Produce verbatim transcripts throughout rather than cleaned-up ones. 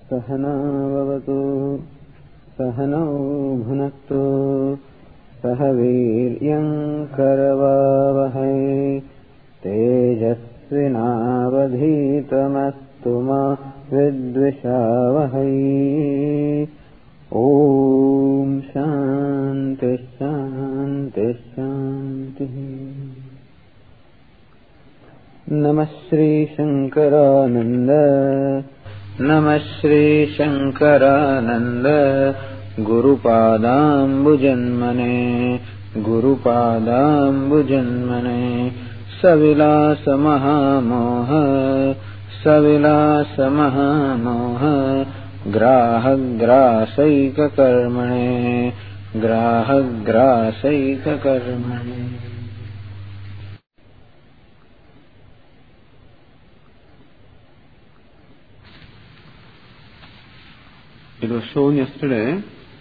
सहना भवतु सहनौ भुनक्तु सह वीर्यं करवावहै तेजस्विनावधीतमस्तु मा विद्विषावहै। ओम शांति शांति शांति। नमः श्री शंकरानंद नमः Shri Shankaranand गुरुपादाम्बुजन्मने गुरुपादाम्बुजन्मने सविलास महामोह सविलास महामोह ग्राहग्रासैककर्मणे ग्राहग्रासैककर्मणे। It was shown yesterday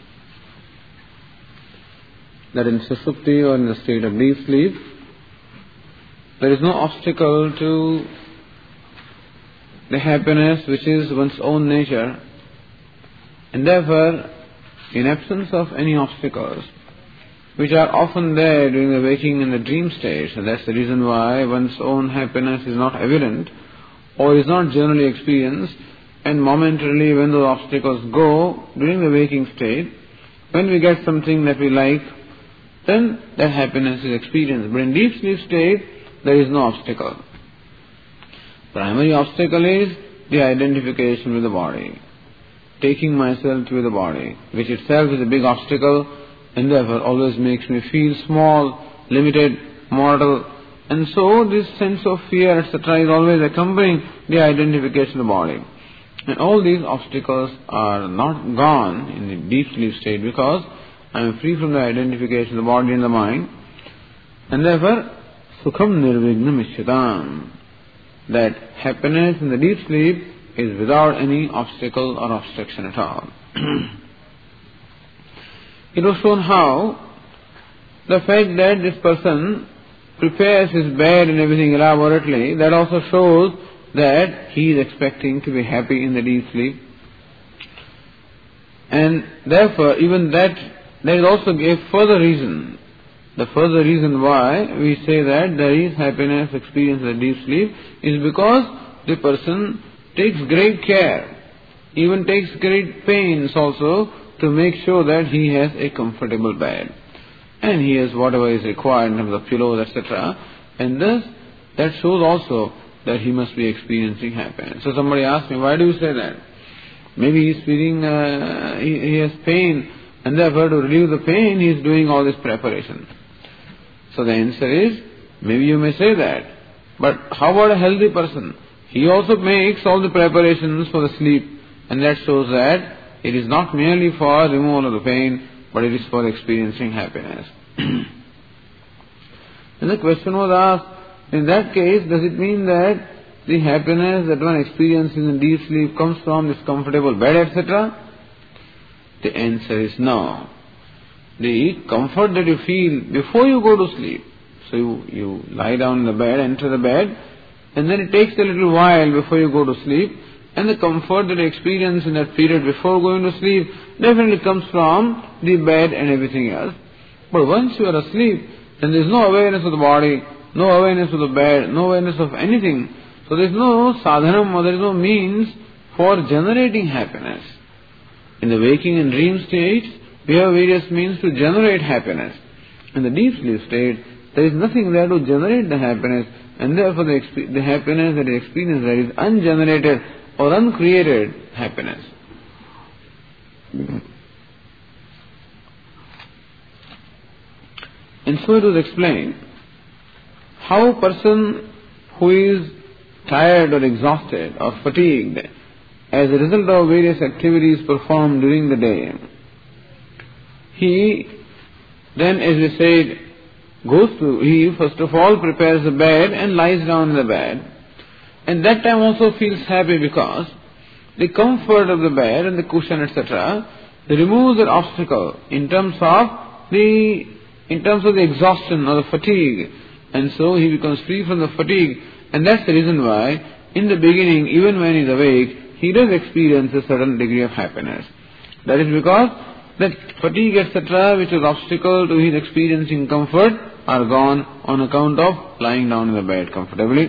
that in Sushupti or in the state of deep sleep, there is no obstacle to the happiness which is one's own nature, and therefore, in absence of any obstacles, which are often there during the waking and the dream stage, and that's the reason why one's own happiness is not evident or is not generally experienced, and momentarily when those obstacles go during the waking state, when we get something that we like, then that happiness is experienced. But in deep sleep state, there is no obstacle. Primary obstacle is the identification with the body, taking myself to the body, which itself is a big obstacle and therefore always makes me feel small, limited, mortal. And so this sense of fear, et cetera is always accompanying the identification of the body. And all these obstacles are not gone in the deep sleep state because I am free from the identification of the body and the mind. And therefore, sukham nirvignam ishyatam, that happiness in the deep sleep is without any obstacle or obstruction at all. It was shown how the fact that this person prepares his bed and everything elaborately, that also shows that he is expecting to be happy in the deep sleep. And therefore, even that, there is also a further reason. The further reason why we say that there is happiness experienced in the deep sleep is because the person takes great care, even takes great pains also to make sure that he has a comfortable bed. And he has whatever is required in terms of pillows, et cetera. And thus, that shows also that he must be experiencing happiness. So somebody asked me, why do you say that? Maybe he is feeling, uh, he, he has pain, and therefore to relieve the pain he is doing all this preparation. So the answer is, maybe you may say that. But how about a healthy person? He also makes all the preparations for the sleep, and that shows that it is not merely for removal of the pain, but it is for experiencing happiness. And the question was asked, in that case, does it mean that the happiness that one experiences in deep sleep comes from this comfortable bed, et cetera? The answer is no. The comfort that you feel before you go to sleep, so you, you lie down in the bed, enter the bed, and then it takes a little while before you go to sleep, and the comfort that you experience in that period before going to sleep definitely comes from the bed and everything else. But once you are asleep, then there is no awareness of the body, no awareness of the bed, no awareness of anything. So there is no sadhanam, or there is no means for generating happiness. In the waking and dream states, we have various means to generate happiness. In the deep sleep state, there is nothing there to generate the happiness, and therefore the, exp- the happiness that is experienced there is ungenerated or uncreated happiness. And so it was explained how a person who is tired or exhausted or fatigued as a result of various activities performed during the day, he then, as we said, goes to, he first of all prepares the bed and lies down in the bed, and that time also feels happy because the comfort of the bed and the cushion, et cetera, removes that obstacle in terms of the in terms of the exhaustion or the fatigue, and so he becomes free from the fatigue. And that's the reason why in the beginning, even when he is awake, he does experience a certain degree of happiness. That is because that fatigue, et cetera, which is obstacle to his experiencing comfort, are gone on account of lying down in the bed comfortably.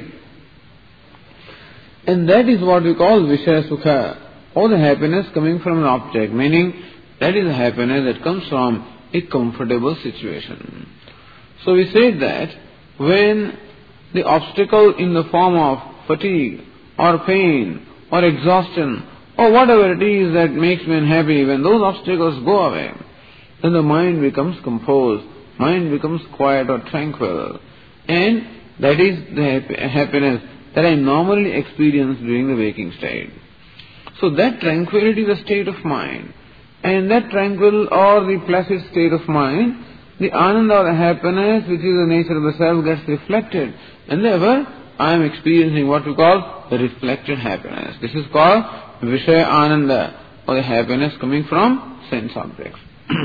And that is what we call Vishaya Sukha, or the happiness coming from an object, meaning that is a happiness that comes from a comfortable situation. So we said that when the obstacle in the form of fatigue or pain or exhaustion or whatever it is that makes me unhappy, when those obstacles go away, then the mind becomes composed, mind becomes quiet or tranquil. And that is the happiness that I normally experience during the waking state. So that tranquility is a state of mind. And that tranquil or the placid state of mind, the ananda or the happiness which is the nature of the self gets reflected. And therefore, I am experiencing what we call the reflected happiness. This is called Vishaya Ananda, or the happiness coming from sense objects.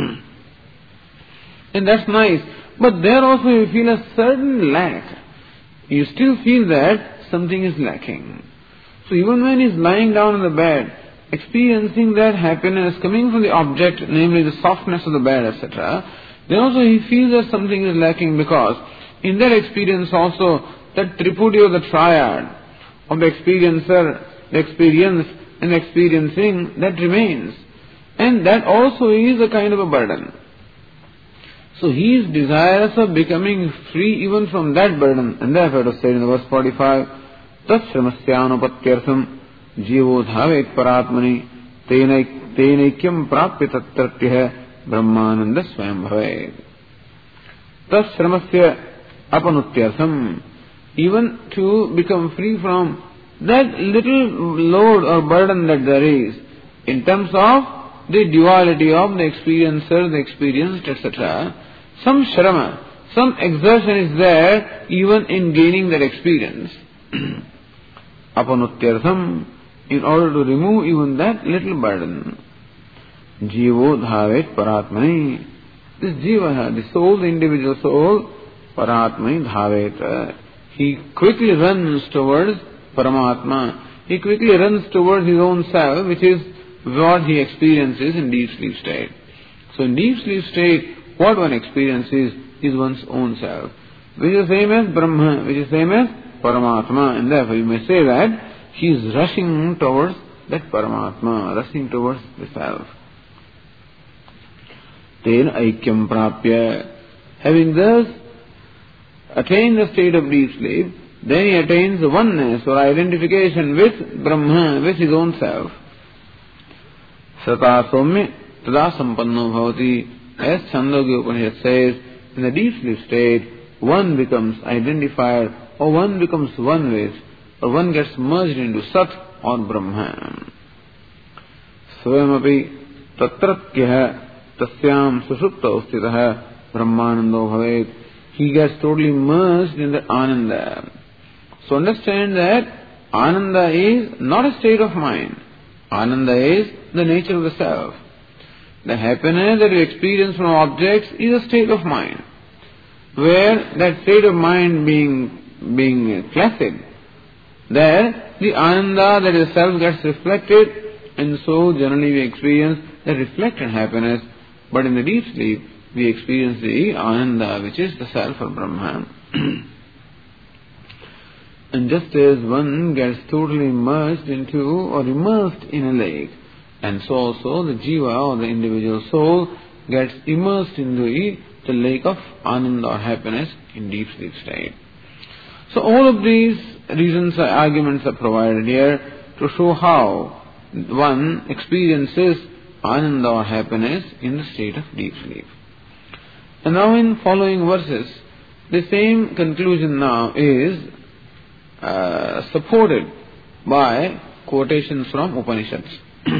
And that's nice. But there also you feel a certain lack. You still feel that something is lacking. So even when he is lying down in the bed, experiencing that happiness coming from the object, namely the softness of the bed, et cetera, then also he feels that something is lacking, because in that experience also, that tripudi, the triad of the experiencer, the experience and experiencing, that remains. And that also is a kind of a burden. So he is desirous of becoming free even from that burden. And therefore it was said in verse forty-five, Tat shramasyanupatyartham jivo dhavet paratmani tenaikyam prapya tatratyah brahmananda swayam bhavet. Tat shramasya apanutyartham, even to become free from that little load or burden that there is in terms of the duality of the experiencer, the experienced, et cetera. Some shrama, some exertion is there even in gaining that experience. Apanutyartham, in order to remove even that little burden. Jivo dhavet paratmani. This jiva, the soul, the individual soul, paratmani dhavet. He quickly runs towards Paramatma. He quickly runs towards his own self, which is what he experiences in deep sleep state. So in deep sleep state, what one experiences is one's own self, which is the same as Brahma, which is the same as Paramatma. And therefore you may say that he is rushing towards that Paramatma, rushing towards the self. Ten aikyam prapya. Having thus attained the state of deep sleep, then he attains oneness or identification with Brahma, with his own self. Sata somya tada sampanno bhavati. As Chandogya Upanishad says, in the deep sleep state, one becomes identified, or one becomes one with, or one gets merged into Sat or Brahman. Svayamapi tatratyah tasyam susupta ustitaha brahmanando bhavet. He gets totally merged in the Ananda. So understand that Ananda is not a state of mind. Ananda is the nature of the self. The happiness that you experience from objects is a state of mind, where that state of mind being being placid, there the Ananda that is self gets reflected, and so generally we experience the reflected happiness. But in the deep sleep, we experience the Ananda, which is the self or Brahman. And just as one gets totally immersed into or immersed in a lake, and so also the jiva or the individual soul gets immersed into the, the lake of Ananda or happiness in deep sleep state. So all of these reasons or arguments are provided here to show how one experiences Ananda or happiness in the state of deep sleep. And now in following verses, the same conclusion now is uh, supported by quotations from Upanishads.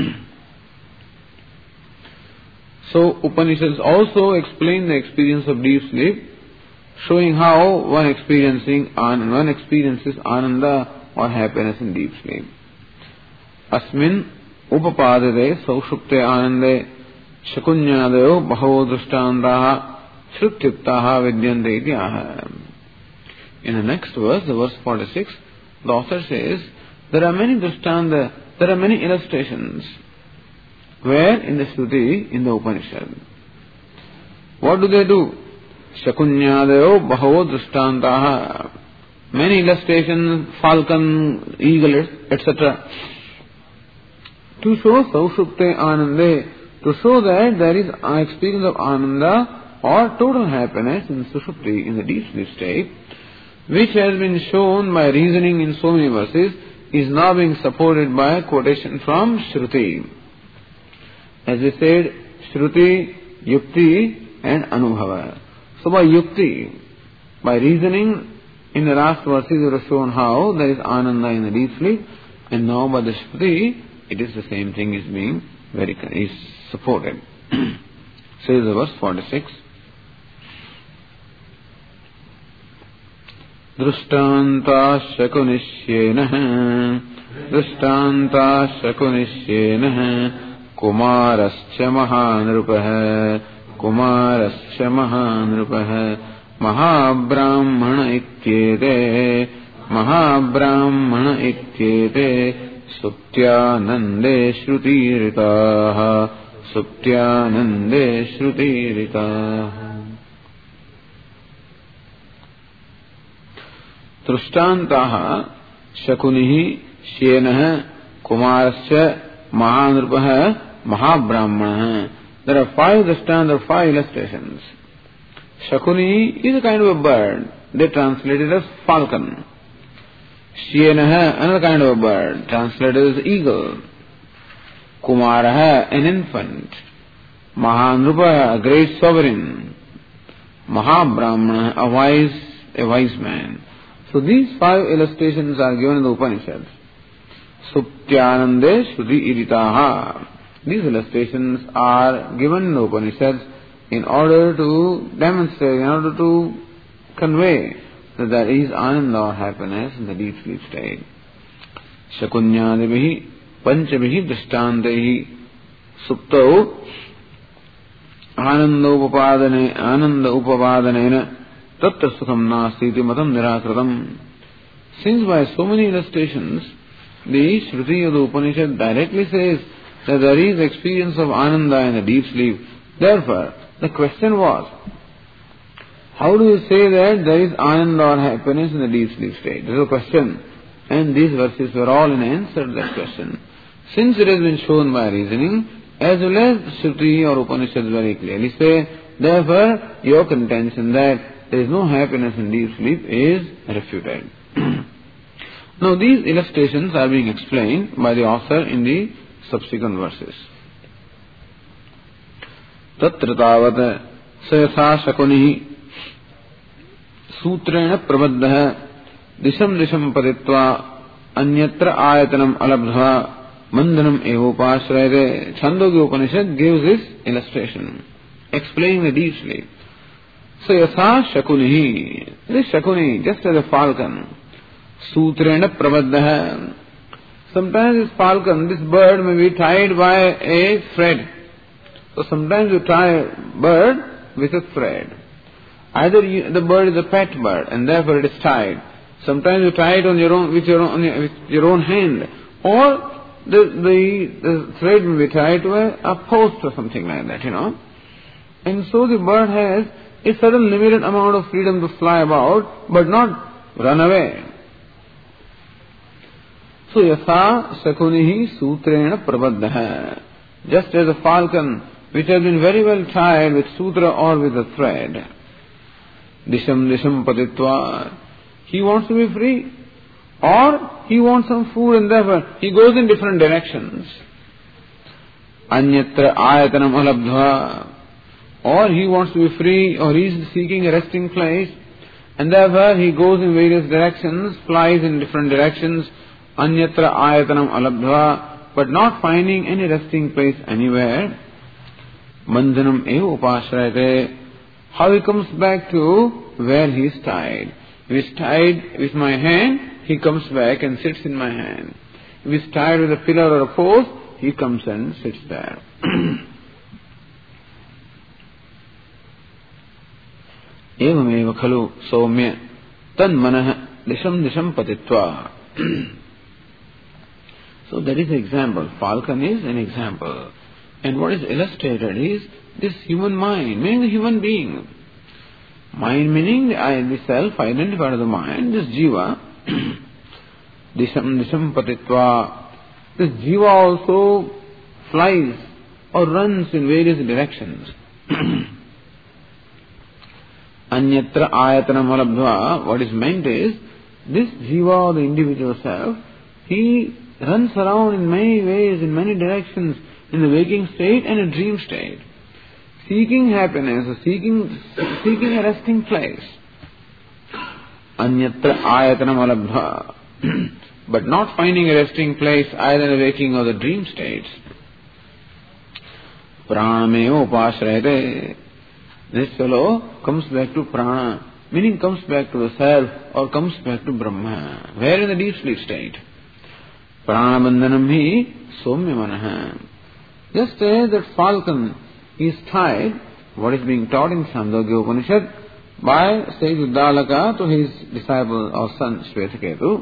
So Upanishads also explain the experience of deep sleep, showing how one experiencing one experiences Ananda or happiness in deep sleep. Asmin upapadade saushupte anande shakunyadayo bhavo drushtandaha shrutiptaha vidyante ityaha. In the next verse, the verse forty-six, the author says, there are many drishtanta there are many illustrations where in the Shruti, in the Upanishad. What do they do? Shakunyadayo Bahavo Drishtantaha. Many illustrations, falcon, eagle, et cetera. To show Saushupte Anande, to show that there is an experience of Ananda or total happiness in Sushupti, in the deep sleep state, which has been shown by reasoning in so many verses, is now being supported by a quotation from Shruti. As we said, Shruti, Yukti and Anubhava. So by Yukti, by reasoning, in the last verses it was shown how there is Ananda in the deep sleep, and now by the Shruti, it is the same thing is being very is supported. Says the verse forty-six. Drishtanta shakunishyena Drishtanta shakunishyena Kumarascha mahanrupah Kumarascha mahanrupah Mahabrahmana ityete Mahabrahmana ityete Suptyanande shrutiritaha Suptyanande shrutiritaha. Drishtantaha Shakunihi Shenah Kumarascha Mahanrupah Mahabrahmana. There are five drishtanta, five illustrations. Shakuni is a kind of a bird. They translate it as falcon. Shyenaha, another kind of a bird, translated as eagle. Kumaraha, an infant. Mahanrupa, a great sovereign. Mahabrahmana, a wise, a wise man. So these five illustrations are given in the Upanishads. Suptyanande Shruti Iritaha. These illustrations are given in the Upanishads in order to demonstrate, in order to convey that there is ananda or happiness in the deep sleep state. Shakunyadivihi panchavihi drishtantehi suptau ananda upapadane ananda upapadanena tatta sukham nasti iti matam nirakritam. Since by so many illustrations the Shruti of the Upanishad directly says that there is experience of ananda in the deep sleep, therefore the question was, how do you say that there is ananda or happiness in the deep sleep state? This is a question. And these verses were all in answer to that question. Since it has been shown by reasoning, as well as Shruti or Upanishads very clearly say, therefore your contention that there is no happiness in deep sleep is refuted. Now these illustrations are being explained by the author in the subsequent verses. Tatra tavat sayatha shakunihi Sutrena prabadha disham disham paditva anyatra ayatanam alabdha mandanam evopashrayate. Chandogya Upanishad gives this illustration, explaining the deep sleep. So yatha shakunihi, this shakuni, just as a falcon, sutrena prabadha. Sometimes this falcon, this bird may be tied by a thread. So sometimes you tie a bird with a thread. Either you, the bird is a pet bird and therefore it is tied. Sometimes you tie it on your own with your own with your own hand, or the the, the thread may be tied to a, a post or something like that, you know. And so the bird has a certain limited amount of freedom to fly about, but not run away. So yatha sakunihi sutrena prabadha. Just as a falcon which has been very well tied with sutra or with a thread. Disham disham patitva. He wants to be free. Or he wants some food and therefore he goes in different directions. Anyatra ayatanam alabdha. Or he wants to be free, or he is seeking a resting place, and therefore he goes in various directions, flies in different directions. Anyatra ayatanam alabdha. But not finding any resting place anywhere. Mandhanam eva upashrayate. How he comes back to where he is tied. If he is tied with my hand, he comes back and sits in my hand. If he is tied with a pillar or a post, he comes and sits there. Evameva khalu soumya tan manah disham disham patitva. So that is the example. Falcon is an example. And what is illustrated is this human mind, meaning the human being. Mind meaning the, the self identified as the mind, this jiva, disham nishampatitva. This jiva also flies or runs in various directions. Anyatra ayatanam alabdhva. What is meant is, this jiva or the individual self, he runs around in many ways, in many directions, in the waking state and a dream state, seeking happiness or seeking, seeking a resting place. Anyatra ayatanam alabdhva. But not finding a resting place either in the waking or the dream states. Pranameo upashrayate. This fellow comes back to prana, meaning comes back to the self or comes back to Brahma. Where in the deep sleep state? Pranabandhanam hi somya manaha. Just as that falcon is tied, what is being taught in Chandogya Upanishad by sage Uddalaka to his disciple or son Shvetaketu,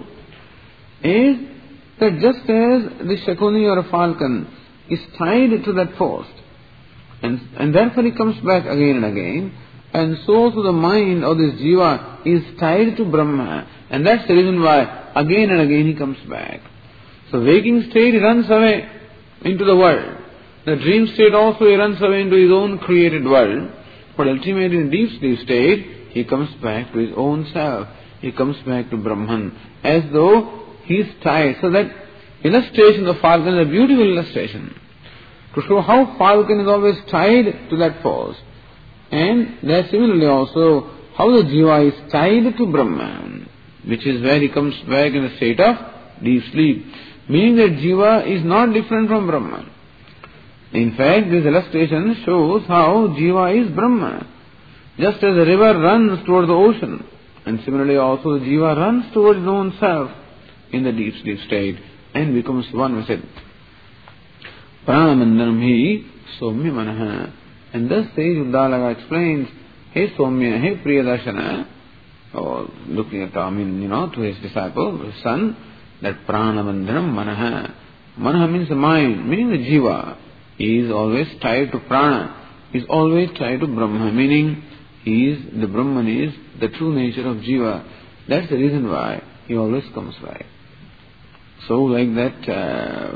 is that just as the Shakuni or a falcon is tied to that post, and, and therefore he comes back again and again, and so to the mind of this jiva is tied to Brahma, and that's the reason why again and again he comes back. So waking state he runs away into the world. The dream state also he runs away into his own created world, but ultimately in deep sleep state he comes back to his own self. He comes back to Brahman as though he is tied. So that illustration of falcon is a beautiful illustration to show how falcon is always tied to that post. And there similarly also how the jiva is tied to Brahman, which is where he comes back in a state of deep sleep. Meaning that jiva is not different from Brahman. In fact, this illustration shows how jiva is Brahma. Just as the river runs towards the ocean, and similarly also the jiva runs towards his own self in the deep sleep state and becomes one with it. Pranamandhanam hi somya manaha. And thus sage Uddalaka explains, hey Somya, hey Priyadarshana, or looking at, I mean, you know, to his disciple, his son, that Pranamandhanam manaha. Manaha means the mind, meaning the jiva. He is always tied to prana. He is always tied to Brahma, meaning he is, the Brahman is the true nature of jiva. That's the reason why he always comes back. So like that, uh,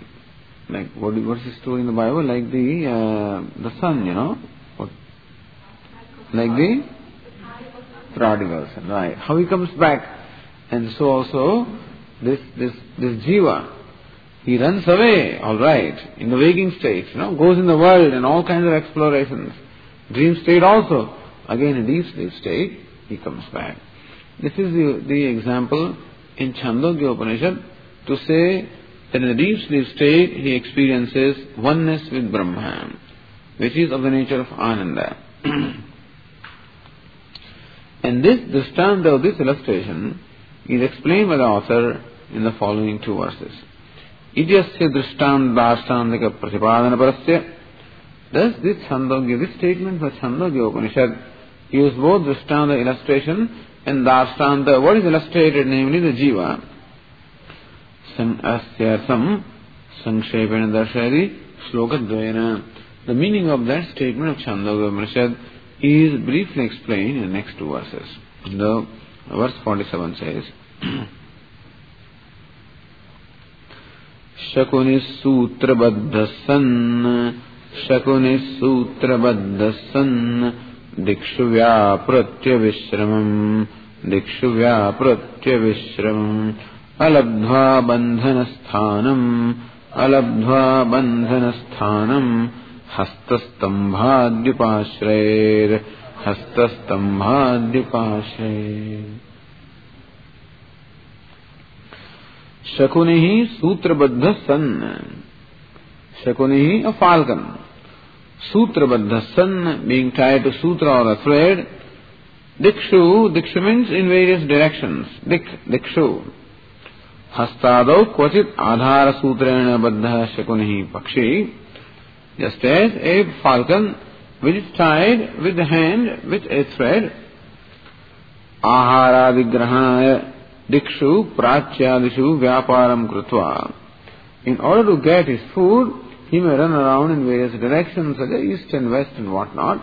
like what what's the story in the Bible? Like the uh, the son, you know, what? Like the prodigal son, right? How he comes back, and so also this this this jiva, he runs away, all right, in the waking state, you know, goes in the world and all kinds of explorations. Dream state also, again in deep sleep state, he comes back. This is the the example in Chandogya Upanishad to say that in the deep sleep state he experiences oneness with Brahman, which is of the nature of Ananda. And this drishtanta of this illustration is explained by the author in the following two verses. Idyasya drishtanta pratipadana parasya. Thus this Chandogya, this statement for Chandogya Upanishad use both drishtanta illustration and dashtanta, what is illustrated, namely the jiva. Asyartham Sankshepen Darshadi Slokadvayana. The meaning of that statement of Chandogya Upanishad is briefly explained in the next two verses. The verse forty-seven says, Shakunis Sutra Baddhasan Shakunis Sutra Baddhasan Dikshu Vyapratya Vishramam Dikshu Vyapratya Vishramam Alabdhva bandhanasthanam Alabdhva bandhanasthanam Hastasthambhadyupashrayer Hastasthambhadyupashrayer. Shakunihi sutrabaddha san. Shakunihi, a falcon. Sutrabaddha san, being tied to sutra or a thread. Dikshu, dikshu means in various directions. Dik, dikshu. Hastadau kvachit adhara sutrena baddha shakunihi pakshi. Just as a falcon which is tied with the hand with a thread. Ahara vigrahanaya dikshu pratyadishu vyaparam krutva. In order to get his food, he may run around in various directions, such as east and west and whatnot.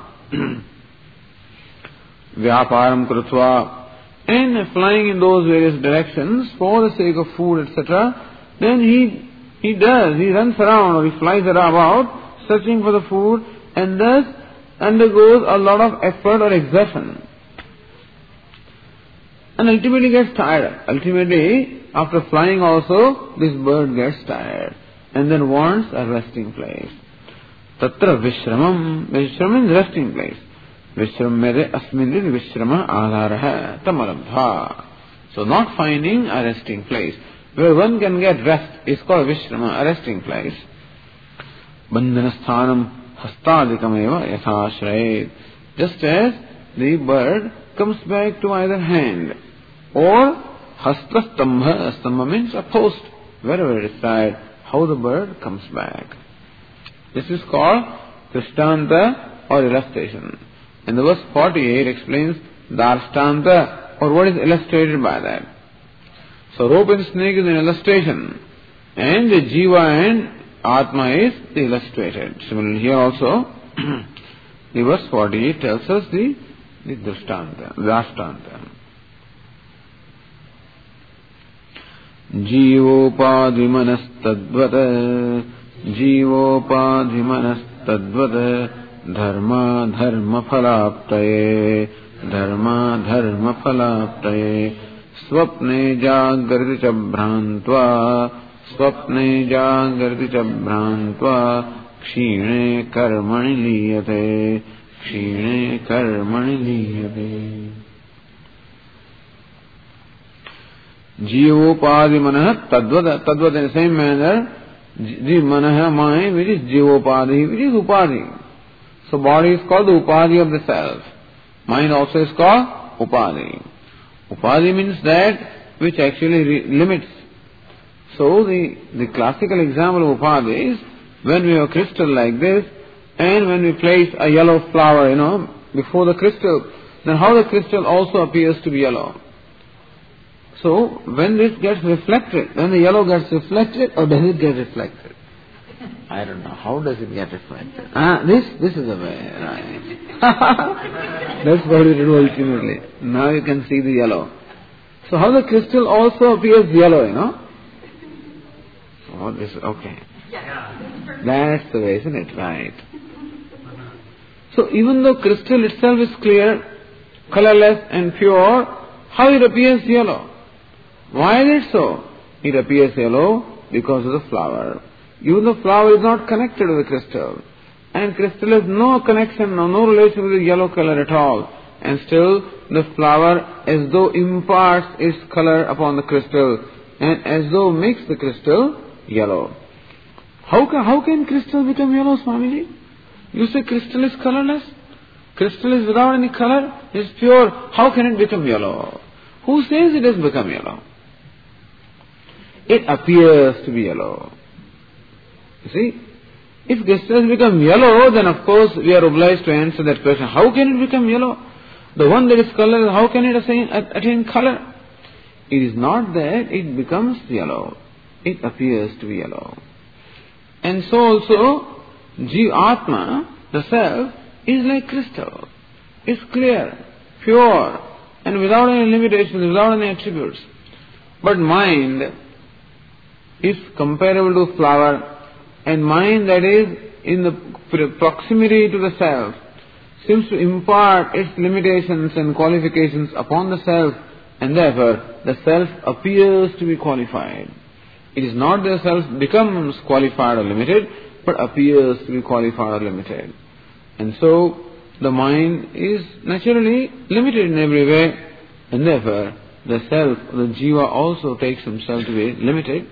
Vyaparam krutva. And flying in those various directions for the sake of food, et cetera, then he he does, he runs around or he flies about searching for the food and thus undergoes a lot of effort or exertion. And ultimately gets tired. Ultimately, after flying also, this bird gets tired and then wants a resting place. Tatra Vishramam. Vishramam means resting place. Vishramere asmindri vishrama adharaha tamalabdha. So not finding a resting place where one can get rest is called vishrama, a resting place. Bandhanasthanam hastadikameva yathashrayet. Just as the bird comes back to either hand or hastastambha. Stambha means a post. Wherever it is tied, how the bird comes back. This is called Krishtanta or illustration. And the verse forty-eight explains Darshtanta or what is illustrated by that. So rope and snake is an illustration and the Jiva and Atma is the illustrated. Similarly here also the verse forty-eight tells us the, the Drishtanta, Dashtanta. Jivopadvimanastadvata Jivopadvimanastadvata Dharma dharma phalaptaye Dharma dharma phalaptaye Swapne jagrati cha bhrantva Swapne jagrati cha bhrantva Kshine karmani liyate Kshine karmani liyate. Jivopadi manah tadvata. Tadvata in the same manner Jiv manah mind which is Jivopadi which is Upadi. So body is called the Upadi of the self. Mind also is called Upadi. Upadi means that which actually re- limits. So the, the classical example of Upadi is when we have a crystal like this and when we place a yellow flower, you know, before the crystal, then how the crystal also appears to be yellow. So when this gets reflected, then the yellow gets reflected or does it get reflected? I don't know. How does it get reflected? Ah, this, this is the way, right? That's what we do ultimately. Now you can see the yellow. So how the crystal also appears yellow, you know? Oh, this, okay. That's the way, isn't it? Right. So even though crystal itself is clear, colorless and pure, how it appears yellow? Why is it so? It appears yellow because of the flower. Even the flower is not connected to the crystal. And crystal has no connection, no, no relation with the yellow color at all. And still the flower as though imparts its color upon the crystal and as though makes the crystal yellow. How can, how can crystal become yellow, Swamiji? You say crystal is colorless? Crystal is without any color, it's pure. How can it become yellow? Who says it has become yellow? It appears to be yellow. You see, if crystal has become yellow, then of course we are obliged to answer that question. How can it become yellow? The one that is colorless, how can it attain, attain color? It is not that it becomes yellow. It appears to be yellow. And so also, Jiva Atma, the self, is like crystal. It's clear, pure, and without any limitations, without any attributes. But mind is comparable to flower, and mind that is in the proximity to the self seems to impart its limitations and qualifications upon the self, and therefore the self appears to be qualified. It is not that the self becomes qualified or limited, but appears to be qualified or limited. And so the mind is naturally limited in every way, and therefore the self, the jiva, also takes himself to be limited.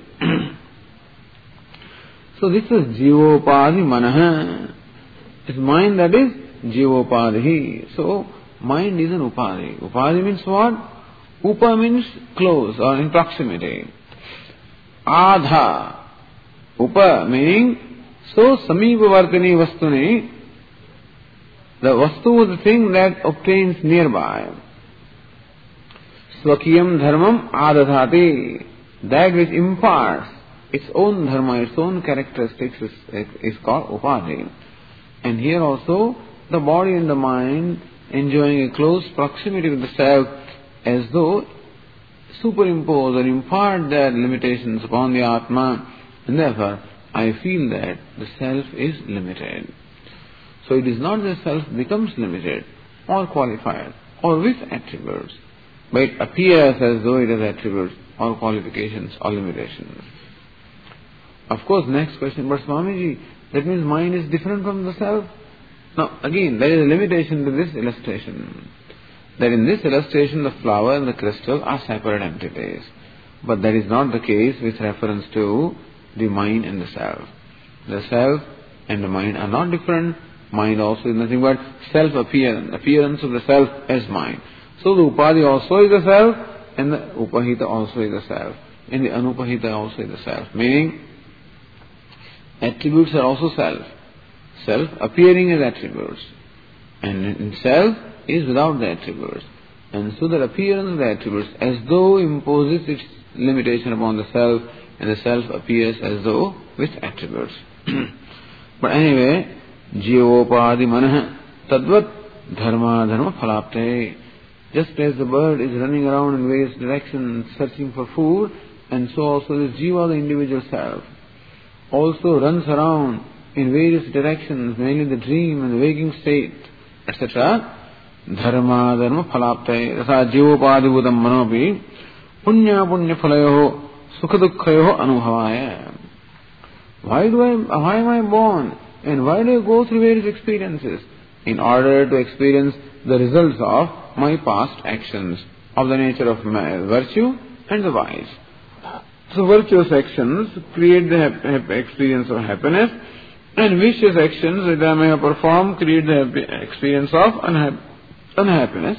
So this is jivopadi manaha. It's mind that is jivopadi. So mind is an upadi. Upadi means what? Upa means close or in proximity. Adha. Upa meaning so samipavartini vastuni. The vastu, the thing that obtains nearby. Swakiyam dharmam adadhati. That which imparts its own dharma, its own characteristics is, is called upadhi. And here also, the body and the mind enjoying a close proximity with the self, as though superimpose or impart their limitations upon the Atma, and therefore I feel that the self is limited. So it is not that self becomes limited or qualified or with attributes, but it appears as though it has attributes or qualifications or limitations. Of course, next question, but Swamiji, that means mind is different from the self? Now, again, there is a limitation to this illustration. That in this illustration, the flower and the crystal are separate entities. But that is not the case with reference to the mind and the self. The self and the mind are not different. Mind also is nothing but self-appearance, appearance of the self as mind. So the upadhi also is the self, and the upahita also is the self, and the anupahita also is the self. Meaning, attributes are also self. Self appearing as attributes, and in self is without the attributes. And so the appearance of the attributes as though imposes its limitation upon the self, and the self appears as though with attributes. But anyway, jivopadi manah tadvat dharma dharma phalapte. Just as the bird is running around in various directions searching for food, and so also this jiva, the individual self, also runs around in various directions, mainly the dream and the waking state, et cetera. Dharma dharma phalapte rasa jivopadibhudam manopi punya punya phalayoho sukha dukkhayoho anubhavaya. Why do I, why am I born? And why do I go through various experiences? In order to experience the results of my past actions, of the nature of my virtue and the vice. So virtuous actions create the hap- hap- experience of happiness, and vicious actions that I may have performed create the happy- experience of unha- unhappiness.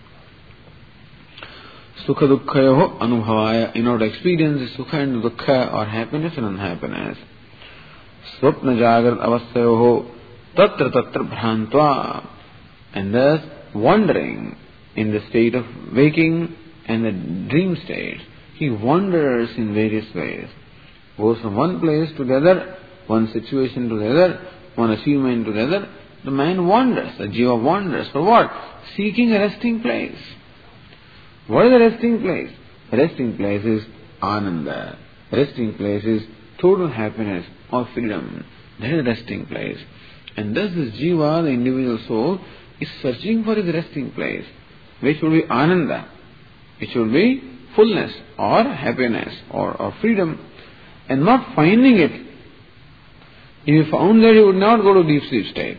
Sukha dukkhayoho anubhavaya. In order to experience the sukha and dukkha, or happiness and unhappiness. Swapna jagrat avastayoho tatra tatra bhrantva. And thus wandering in the state of waking and the dream state, he wanders in various ways. Goes from one place to the other, one situation to the other, one achievement to the other. The man wanders, the jiva wanders. For what? Seeking a resting place. What is the resting place? The resting place is ananda. The resting place is total happiness or freedom. That is the resting place. And thus this jiva, the individual soul, is searching for his resting place, which will be ananda, which will be fullness or happiness or, or freedom, and not finding it. If he found that, he would not go to deep sleep state.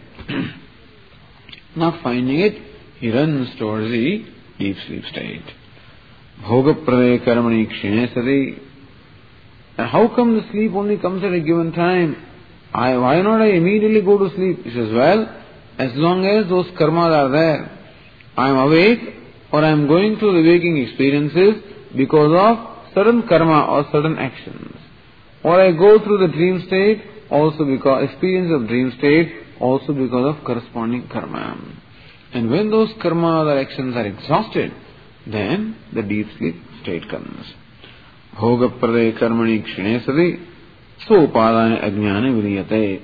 Not finding it, he runs towards the deep sleep state. Bhoga prade karmani kshine sati. And how come the sleep only comes at a given time? I, why not I immediately go to sleep? He says, well, as long as those karmas are there, I am awake or I am going through the waking experiences because of certain karma or certain actions. Or I go through the dream state also because, experience of dream state also because of corresponding karma. And when those karma or actions are exhausted, then the deep sleep state comes. Bhoga prade karmani kshine sati sopadane ajnane viriyate.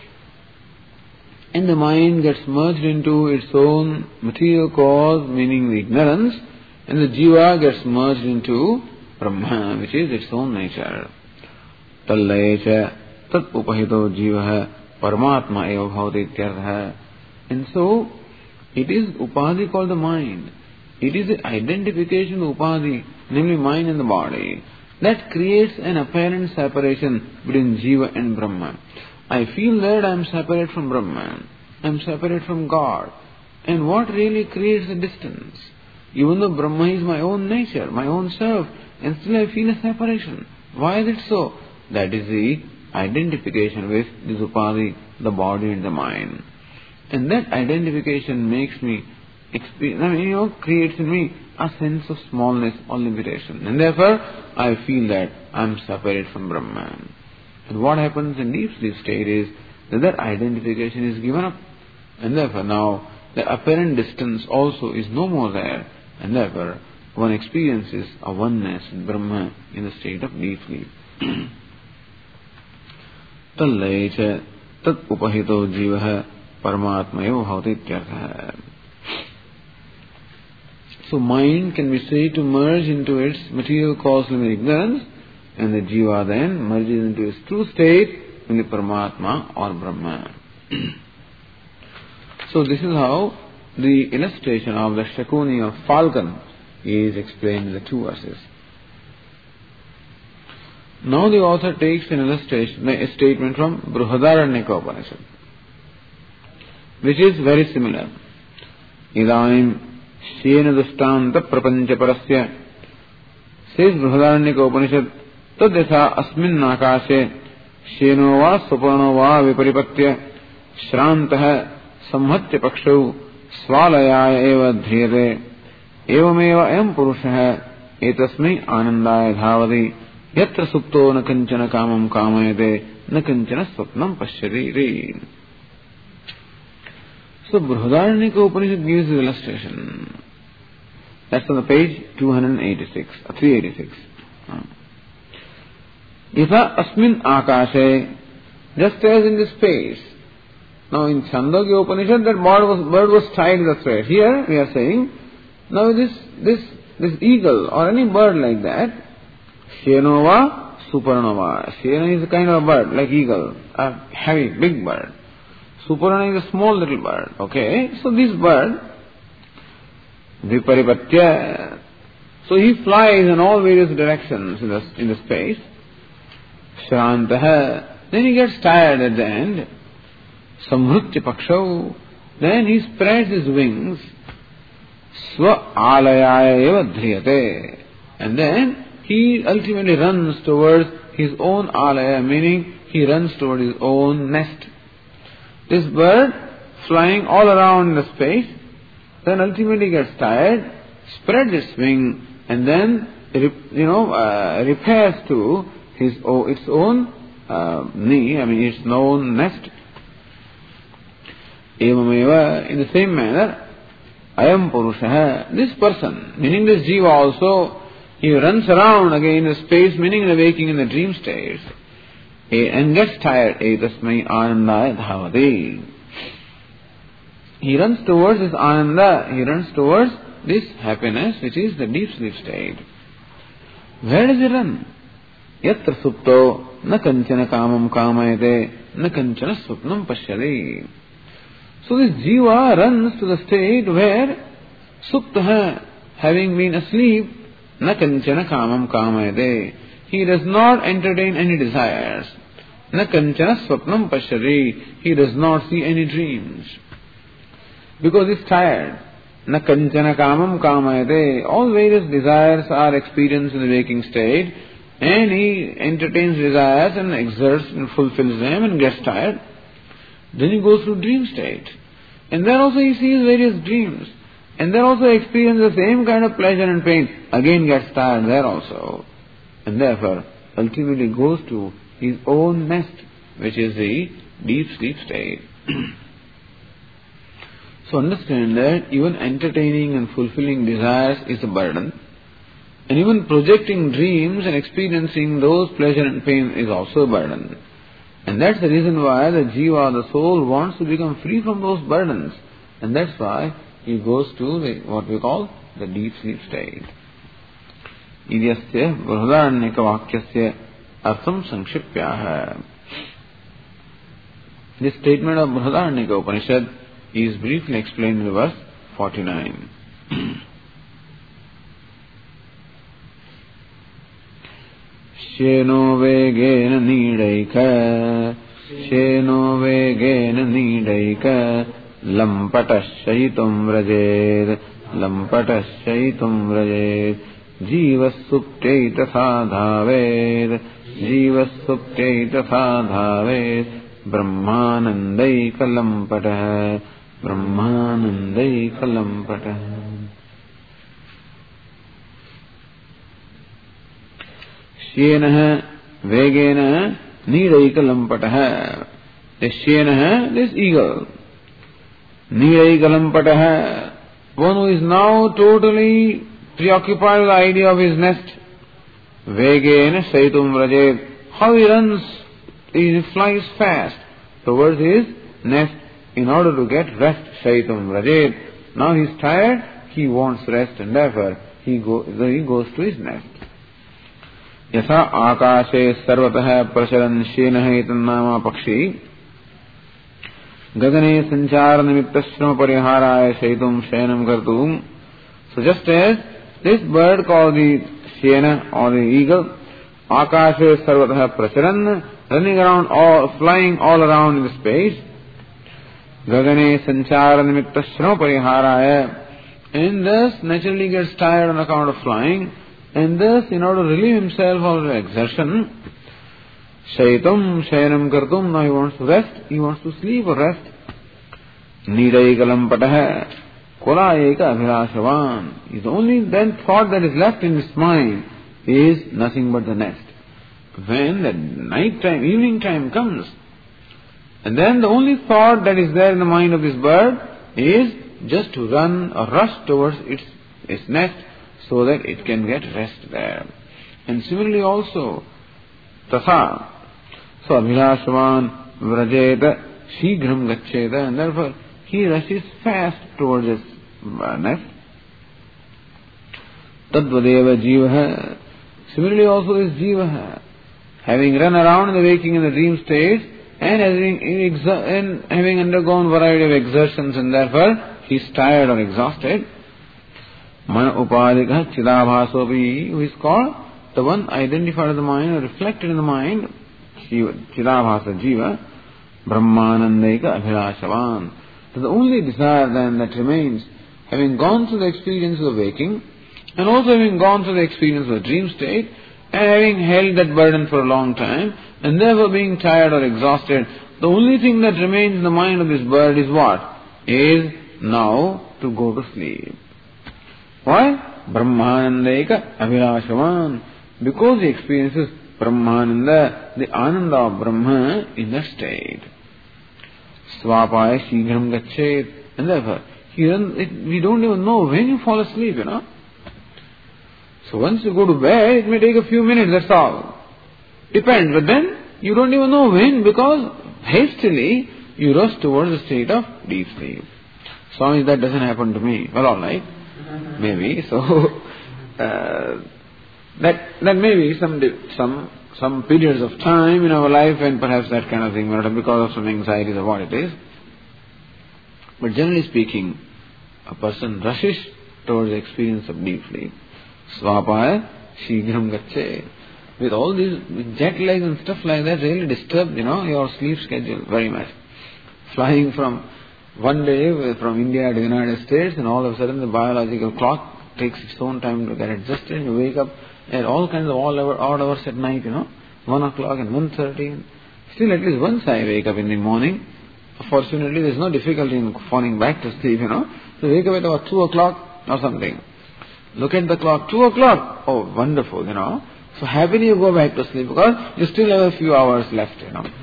And the mind gets merged into its own material cause, meaning the ignorance, and the jiva gets merged into Brahma, which is its own nature. Tallayecha tat upahito jivaha paramatma eva bhavati ityartha. And so, it is upadhi called the mind. It is the identification of upadhi, namely mind and the body, that creates an apparent separation between jiva and Brahma. I feel that I am separate from Brahman, I am separate from God. And what really creates the distance? Even though Brahma is my own nature, my own self, and still I feel a separation. Why is it so? That is the identification with this upadhi, the body and the mind. And that identification makes me, experience, I mean, you know, creates in me a sense of smallness or limitation. And therefore, I feel that I am separate from Brahman. And what happens in deep sleep state is that that identification is given up. And therefore now the apparent distance also is no more there. And therefore one experiences a oneness in Brahma in the state of deep sleep. तल्लये च तत् उपहितो जीवः परमात्मैव bhavati ityarthah. So mind can be said to merge into its material causal ignorance, and the jiva then merges into its true state in the Paramatma or Brahma. So this is how the illustration of the Shakuni of falcon is explained in the two verses. Now the author takes an illustration, a statement from Brihadaranyaka Upanishad, which is very similar. Idanim Shena Dushtanta Prapancha Parasya, says Brihadaranyaka Upanishad, Tadyatha Asmin Akashe Sheno va Suparno va Viparipatya Shrantaha Samhatya Pakshau Svalayaya eva dhriyate evameva ayam purushaha etasmai anandaya dhavati yatra supto na kanchana kamam kamayate na kanchana swapnam pashyati. So Brihadaranyaka Upanishad gives the illustration. That's on the page two eighty-six, uh, three eighty-six. Yatha asmin akashe, just as in the space. Now in Chandogya Upanishad that bird was, bird was tied to the thread. Here we are saying, now this, this, this eagle or any bird like that, Shenova, Suparnova. Shena is a kind of a bird like eagle, a heavy, big bird. Suparna is a small little bird. Okay, so this bird, Viparipatya, so he flies in all various directions in the, in the space. Shrantaha, then he gets tired at the end. Samhrutya Pakshau, then he spreads his wings. Swa alayaya eva dhriyate, and then he ultimately runs towards his own alaya, meaning he runs towards his own nest. This bird flying all around the space, then ultimately gets tired, spreads its wing, and then you know uh, repairs to his oh, its own uh, knee, I mean its own nest. Evameva, in the same manner, ayam purushaha, this person, meaning this jiva also, he runs around again in the space, meaning the waking in the dream states, and gets tired. Etasmai anandaya dhavati. He runs towards this ananda, he runs towards this happiness, which is the deep sleep state. Where does he run? Yatra supto na kanchana kamam kamayate na kanchana swapnam pashyati. So this jiva runs to the state where suptaha, having been asleep, na kanchana kamam kamayate, he does not entertain any desires. Na kanchana swapnam pashyati, he does not see any dreams. Because he is tired. Na kanchana kamam kamayate, all various desires are experienced in the waking state, and he entertains desires and exerts and fulfills them and gets tired. Then he goes to dream state. And there also he sees various dreams. And there also experiences the same kind of pleasure and pain. Again gets tired there also. And therefore ultimately goes to his own nest, which is the deep sleep state. So understand that even entertaining and fulfilling desires is a burden. And even projecting dreams and experiencing those pleasure and pain is also a burden. And that's the reason why the jiva, the soul, wants to become free from those burdens. And that's why he goes to the, what we call the deep sleep state. Idyasya Brihadaranyaka Vakyasya Artham Sankshipyaha. This statement of Brihadaranyaka Upanishad is briefly explained in verse forty-nine. Sheno vegena nidaika, Sheno vegena nidaika, Lampatashayitum vrajed, Lampatashayitum vrajed, Jivasupte tatha dhaved, Jivasupte tatha dhaved, Brahmanandaika lampatah, Brahmanandaika lampatah. Shenah vegena nidaika lampatah. The shenah, this eagle. Nidaika lampatah, one who is now totally preoccupied with the idea of his nest. Vegena shaitum vrajet, how he runs he flies fast towards his nest in order to get rest. Shaitam vrajet. Now he is tired, he wants rest, and therefore he, go, he goes to his nest. Yasa akashe sarvatah pracharan shenah etannama pakshi gagane sanchar nimittashrama pariharaya shaitum shayanam kartum. So just as this bird called the shena or the eagle, akashe sarvatah pracharan, running around, all, flying all around in the space, gagane sanchara nimittashrama pariharaya, and thus naturally gets tired on account of flying, and thus in order to relieve himself of the exertion, shaitam shayanam kartum, now he wants to rest, he wants to sleep or rest. Nidaikalam patah kola eka abhirashavan. His only then thought that is left in his mind is nothing but the nest. When the night time, evening time comes, and then the only thought that is there in the mind of this bird is just to run or rush towards its, its nest so that it can get rest there. And similarly also, tasa, so abhirashavan vrajeta shighram gaccheta, and therefore he rushes fast towards his nest. Tadvadeva jivaha, similarly also is jivaha, having run around in the waking and the dream state, and having, exer- and having undergone variety of exertions, and therefore he is tired or exhausted. Mana upadika chidabhasopi, who is called the one identified in the mind or reflected in the mind, chidabhasa jiva, brahmanandaika abhirashavan. So the only desire then that remains, having gone through the experience of the waking, and also having gone through the experience of the dream state, and having held that burden for a long time, and therefore being tired or exhausted, the only thing that remains in the mind of this bird is what? Is now to go to sleep. Why? Brahmanandaika abhirashavan. Because he experiences Brahmananda, the Ananda of Brahma in that state. Swapaya shighram gachet. And therefore, he it, we don't even know when you fall asleep, you know. So once you go to bed, it may take a few minutes, that's all. Depends, but then you don't even know when, because hastily you rush towards the state of deep sleep. Swami, that doesn't happen to me. Well, alright, maybe. So uh, that that may be some some some periods of time in our life, and perhaps that kind of thing, because of some anxieties or what it is. But generally speaking, a person rushes towards the experience of deep sleep. Swapaya shighram gacche. With all these with jet lags and stuff like that, really disturb, you know, your sleep schedule very much. Flying from one day from India to the United States, and all of a sudden the biological clock takes its own time to get adjusted, and you wake up at all kinds of all hour, odd hours at night, you know, one o'clock and one thirty. Still, at least once I wake up in the morning. Fortunately, there's no difficulty in falling back to sleep, you know. So wake up at about two o'clock or something. Look at the clock, two o'clock. Oh, wonderful, you know. So happily you go back to sleep because you still have a few hours left, you know.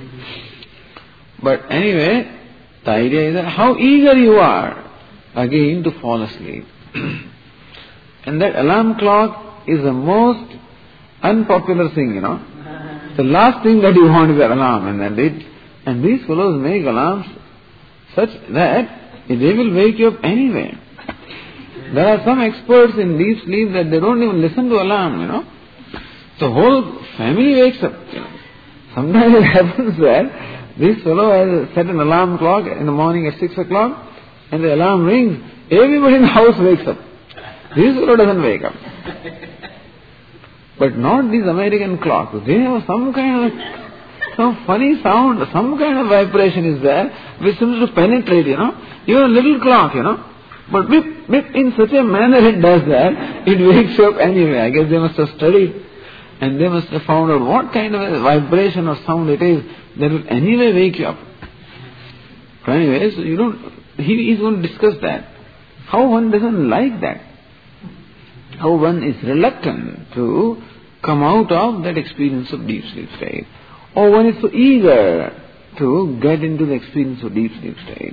But anyway, the idea is that how eager you are again to fall asleep. And that alarm clock is the most unpopular thing, you know. The last thing that you want is an alarm, and then it, and these fellows make alarms such that they will wake you up anyway. There are some experts in deep sleep that they don't even listen to alarm, you know. The whole family wakes up, you know. Sometimes it happens that this fellow has set an alarm clock in the morning at six o'clock, and the alarm rings, everybody in the house wakes up. This fellow doesn't wake up. But not these American clocks. They have some kind of, some funny sound, some kind of vibration is there, which seems to penetrate, you know. Even a little clock, you know. But whip, whip, in such a manner it does that, it wakes you up anyway. I guess they must have studied, and they must have found out what kind of a vibration or sound it is that will anyway wake you up. So anyway, so you don't, he is going to discuss that. How one doesn't like that. How one is reluctant to come out of that experience of deep sleep state. Or one is so eager to get into the experience of deep sleep state.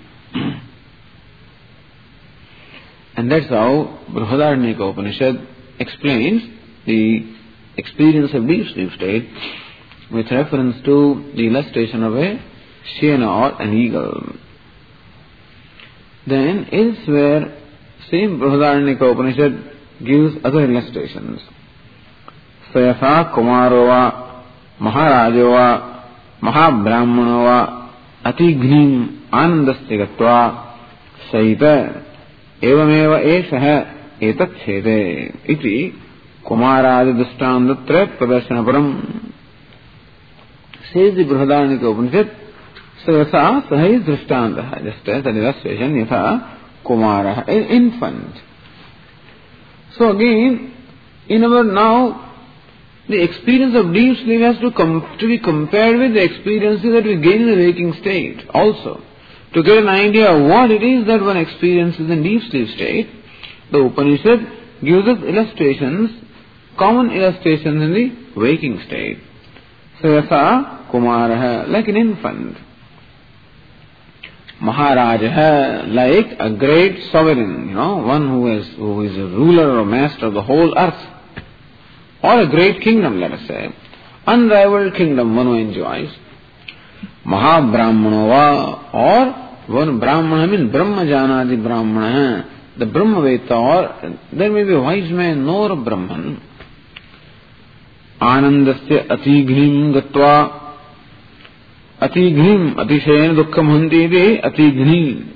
And that's how Brihadaranyaka Upanishad explains the experience of deep sleep state. with reference to the illustration of a Shena or an eagle. Then elsewhere, same Brihadaranyaka Upanishad gives other illustrations. Sayasa Kumarova Maharajova Mahabrahmanova Atignim Anandasya Gatva Saita Evameva Eshaha Etat Chede Iti Kumaradi Dushtandatra Pradarshanaparam. Says the Brihadaranyaka Upanishad, Sayasa Saha is Drishtanta, just as an illustration, Yatha Kumara, an infant. So again, in our now, the experience of deep sleep has to, com- to be compared with the experiences that we gain in the waking state also. To get an idea of what it is that one experiences in deep sleep state, the Upanishad gives us illustrations, common illustrations in the waking state. Sayasa Kumaraha, like an infant. Maharajaha, like a great sovereign, you know, one who is, who is a ruler or master of the whole earth. Or a great kingdom, let us say. Unrivaled kingdom one who enjoys. Mahabrahmanova, or one Brahmana, I mean Brahmajanadi Brahmana, the Brahmaveta, or there may be a wise man nor a Brahman. Anandasya atignim gatva. Atignim, atishayen dukkham hantide, atignim.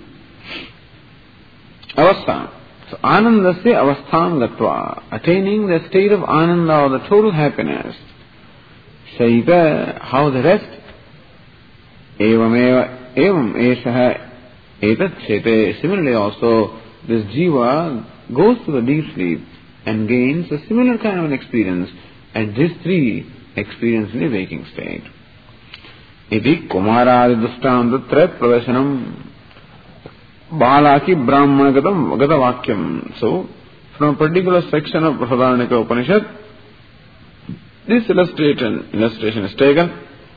Avastha. So, anandasya avastham gatva, attaining the state of ananda or the total happiness. Shaita, how the rest? Evameva, evam eshaha, etat chete. Similarly also, this jiva goes to the deep sleep and gains a similar kind of an experience as these three experience in the waking state. Iti Kumaradi Dushtandatra Pradarsanam Balaki Brahmana Gatam Gata Vakyam. So, from a particular section of Brihadaranyaka Upanishad, this illustration, illustration is taken,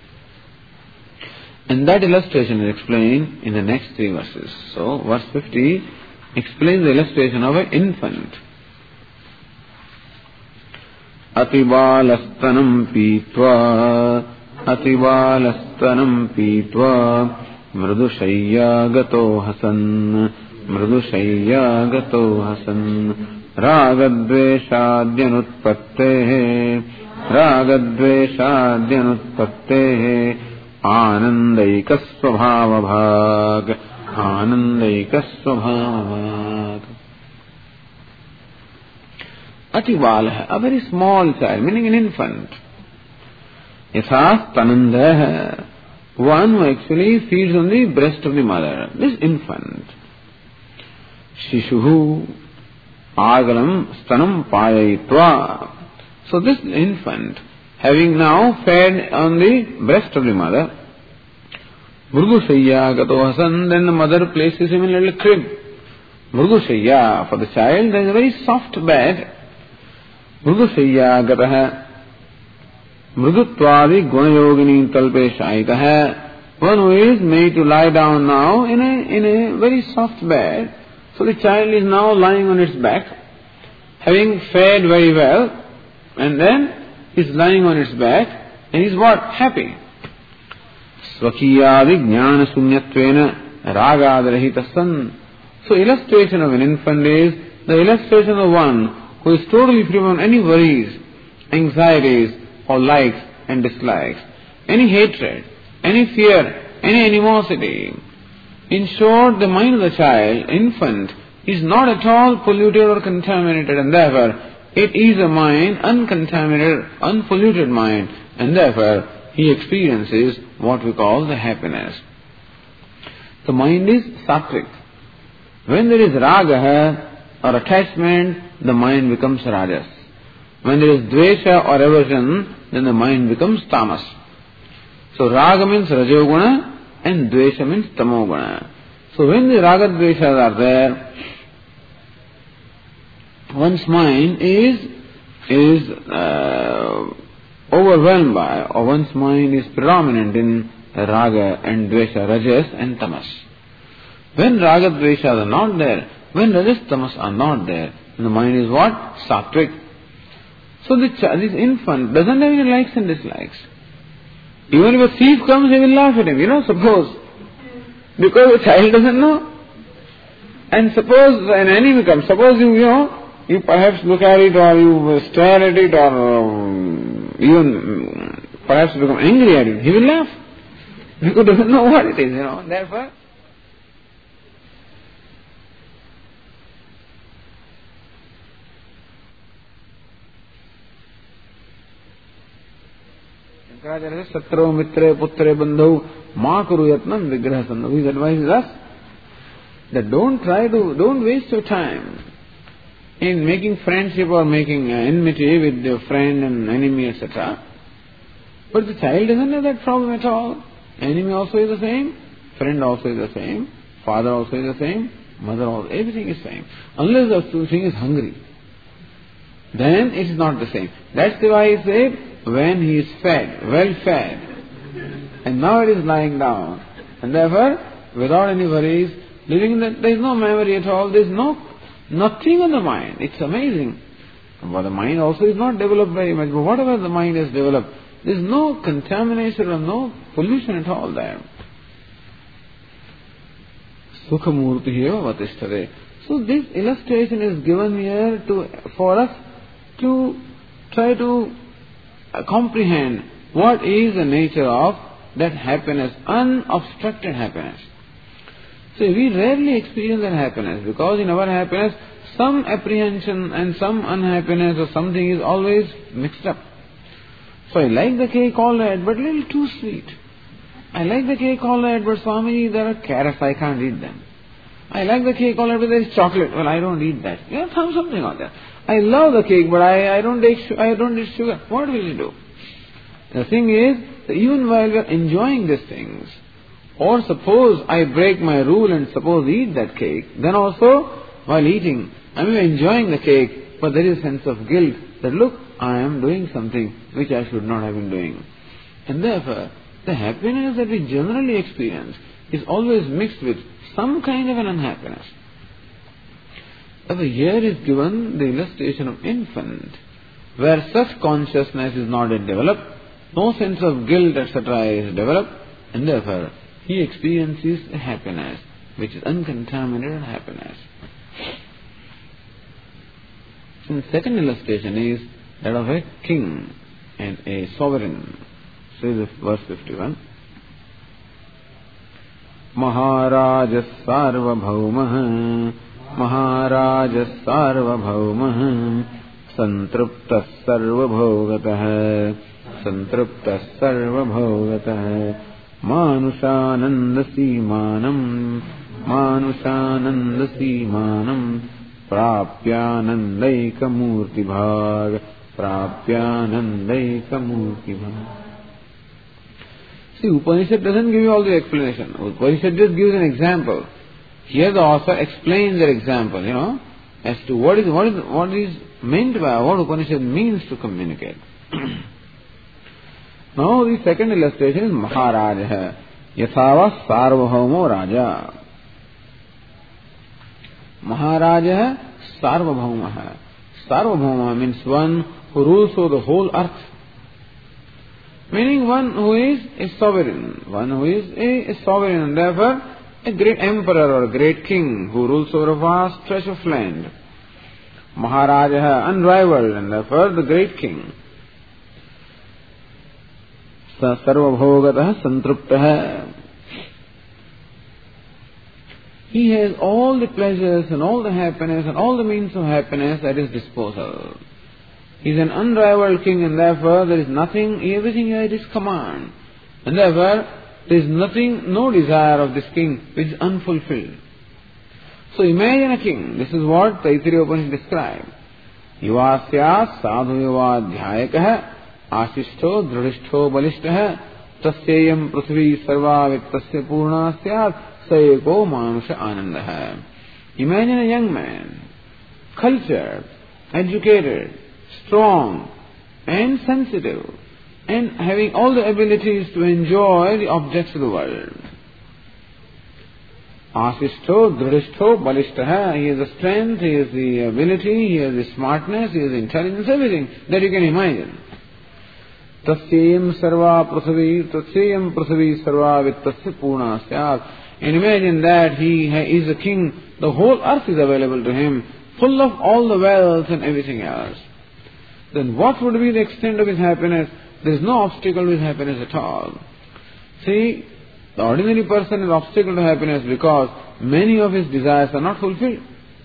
and that illustration is explained in the next three verses. So, verse fifty explains the illustration of an infant. Atibalastanam pitva Atibalastanam pitva Mrudushayya gato hasan Mrudushayya gato hasan Ragadveshadyanutpattehe Ragadveshadyanutpattehe Anandaikasvabhavabhag Anandaikasvabhavabhag. Atibalaha, a very small child, meaning an infant. Yathastanandaha, one who actually feeds on the breast of the mother, this infant. Shishuhu agalam stanam payayitva. So this infant, having now fed on the breast of the mother, Mrudushayya gato hasan, then the mother places him in a little crib. Mrudushayya, for the child, there is a very soft bed. Mrudushayya gataha Mrudutvadi gunayogini talpe shaitaha. One who is made to lie down now in a, in a very soft bed. So the child is now lying on its back, having fed very well, and then is lying on its back, and is what? Happy. Swakiyadi jnana sunyatvena ragadrahitasan. So illustration of an infant is the illustration of one who is totally free from any worries, anxieties, or likes and dislikes, any hatred, any fear, any animosity. In short, the mind of the child, infant, is not at all polluted or contaminated, and therefore it is a mind, uncontaminated, unpolluted mind, and therefore he experiences what we call the happiness. The mind is sattvic. When there is raga or attachment, the mind becomes rajas. When there is dvesha or aversion, then the mind becomes tamas. So raga means rajoguna and dvesha means tamoguna. So when the raga dveshas are there, one's mind is is uh, overwhelmed by, or one's mind is predominant in raga and dvesha, rajas and tamas. When raga dveshas are not there, when rajas tamas are not there, the mind is what? Sattvic. So this, this infant doesn't have any likes and dislikes. Even if a thief comes, he will laugh at him, you know, suppose. Because the child doesn't know. And suppose an enemy comes, suppose you, you know, you perhaps look at it or you stare at it or um, even perhaps become angry at it, he will laugh. Because he doesn't know what it is, you know. Therefore, Shankaracharya says, Satra mitre putre bandhu ma kuru yatnam vigraha sandhu. His advice is us that don't try to, don't waste your time in making friendship or making enmity with your friend and enemy, et cetera. But the child doesn't have that problem at all. Enemy also is the same, friend also is the same, father also is the same, mother also, everything is the same. Unless the thing is hungry, then it is not the same. That's why I said, when he is fed, well fed, and now it is lying down, and therefore, without any worries, living in that, there is no memory at all, there is no, nothing on the mind. It's amazing. But the mind also is not developed very much, but whatever the mind has developed, there is no contamination or no pollution at all there. Sukhamurtiyo vatishtare. So this illustration is given here to for us to try to comprehend what is the nature of that happiness, unobstructed happiness. So we rarely experience that happiness because in our happiness some apprehension and some unhappiness or something is always mixed up. So I like the cake all right, but a little too sweet. I like the cake all right, but Swami, there are carrots, I can't eat them. I like the cake all right, but there is chocolate. Well, I don't eat that. You know, something like that. I love the cake, but I, I don't take, I don't eat sugar. What will you do? The thing is, that even while we are enjoying these things, or suppose I break my rule and suppose eat that cake, then also while eating, I may be enjoying the cake, but there is a sense of guilt that look, I am doing something which I should not have been doing. And therefore, the happiness that we generally experience is always mixed with some kind of an unhappiness. Over here is given the illustration of infant, where such consciousness is not yet developed, no sense of guilt, et cetera is developed, and therefore he experiences a happiness which is uncontaminated happiness. And the second illustration is that of a king and a sovereign. So this is verse fifty-one. Maharaja sarvabhaumah Maharaja sarvabhaumah Santrupta sarvabhogatah Santrupta sarvabhogatah Manushananda simanam Manushananda simanam Prapyanandaika murti bhag Prapyanandaika murti bhag. See, Upanishad doesn't give you all the explanation. Upanishad just gives an example. Here the author explains that example, you know, as to what is what is what is meant by what Upanishad means to communicate. Now the second illustration is Maharaja. Yathava Sarvabhaumo Raja. Maharaja Sarvabhauma. Sarvabhauma means one who rules over the whole earth. Meaning one who is a sovereign, one who is a, a sovereign and therefore a great emperor or a great king who rules over a vast stretch of land. Maharaja, unrivaled and therefore the great king. Sarvabhogatah santruptah. He has all the pleasures and all the happiness and all the means of happiness at his disposal. He is an unrivaled king and therefore there is nothing, everything at his command. And therefore there is nothing, no desire of this king which is unfulfilled. So imagine a king. This is what Taittiriya Upanishad describes. Yuvasyat sadhu yuvadhyayakah ashishto dhrudishto balishtaha tasyayam prithvi sarva vittasya purna syat sayeko manusha anandaha. Imagine a young man, cultured, educated, strong and sensitive and having all the abilities to enjoy the objects of the world. Asishto, dhrudishto, balishtaha. He has the strength, he has the ability, he has the smartness, he has the intelligence, everything that you can imagine. Tasyayam sarva prasavi, tasyayam prasavi sarva vittasya purna syat. And imagine that he is a king, the whole earth is available to him, full of all the wealth and everything else. Then what would be the extent of his happiness? There is no obstacle to his happiness at all. See, the ordinary person is obstacle to happiness because many of his desires are not fulfilled.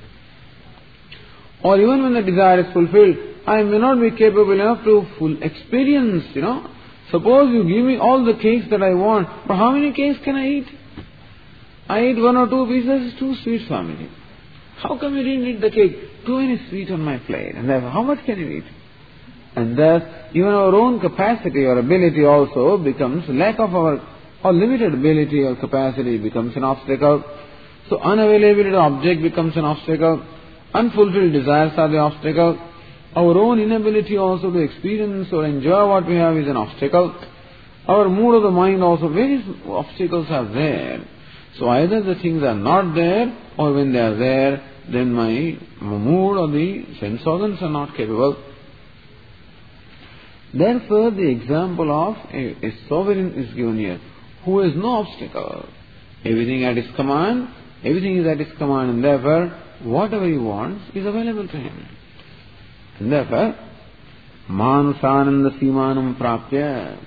Or even when the desire is fulfilled, I may not be capable enough to full experience, you know. Suppose you give me all the cakes that I want, but how many cakes can I eat? I eat one or two pieces, it's too sweet for me. How come you didn't eat the cake? Too many sweet on my plate. And therefore, how much can you eat? And thus, even our own capacity or ability also becomes, lack of our, or limited ability or capacity becomes an obstacle. So unavailability of object becomes an obstacle. Unfulfilled desires are the obstacle. Our own inability also to experience or enjoy what we have is an obstacle. Our mood of the mind also, various obstacles are there. So either the things are not there, or when they are there, then my mood or the sense organs are not capable. Therefore, the example of a, a sovereign is given here, who has no obstacle. Everything at his command, everything is at his command, and therefore, whatever he wants is available to him. And therefore, manusananda simanam prapya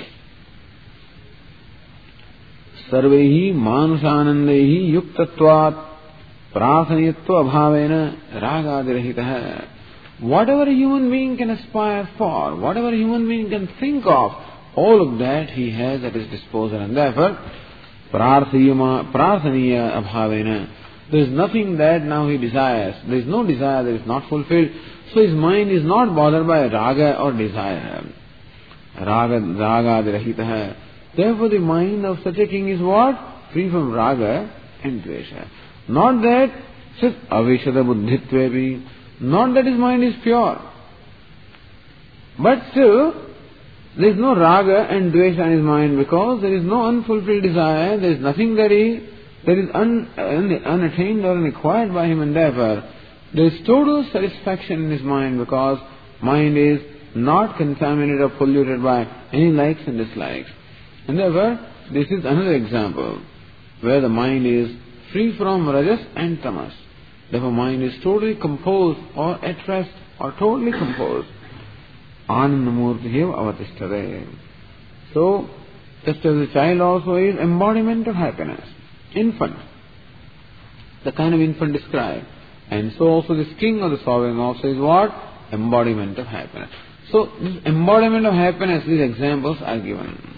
sarvehi manusanandehi yuktatvat prasaniyatva abhavena ragadirahitah. Whatever a human being can aspire for, whatever a human being can think of, all of that he has at his disposal. And therefore, prasaniya abhavena. There is nothing that now he desires. There is no desire that is not fulfilled. So his mind is not bothered by raga or desire. Raga, raga dirahitah. Therefore the mind of such a king is what? Free from raga and dvesha. Not that says aveshada buddhitvevi. Not that his mind is pure. But still, there is no raga and dvesha in his mind because there is no unfulfilled desire. There is nothing that is, that is un, un, unattained or unacquired by him, and therefore there is total satisfaction in his mind because mind is not contaminated or polluted by any likes and dislikes. And therefore, this is another example where the mind is free from rajas and tamas. Therefore, mind is totally composed or at rest or totally composed. Anandamurtihiv avatishtare. So, just as a child also is embodiment of happiness. Infant. The kind of infant described. And so also this king or the sovereign also is what? Embodiment of happiness. So, this embodiment of happiness, these examples are given.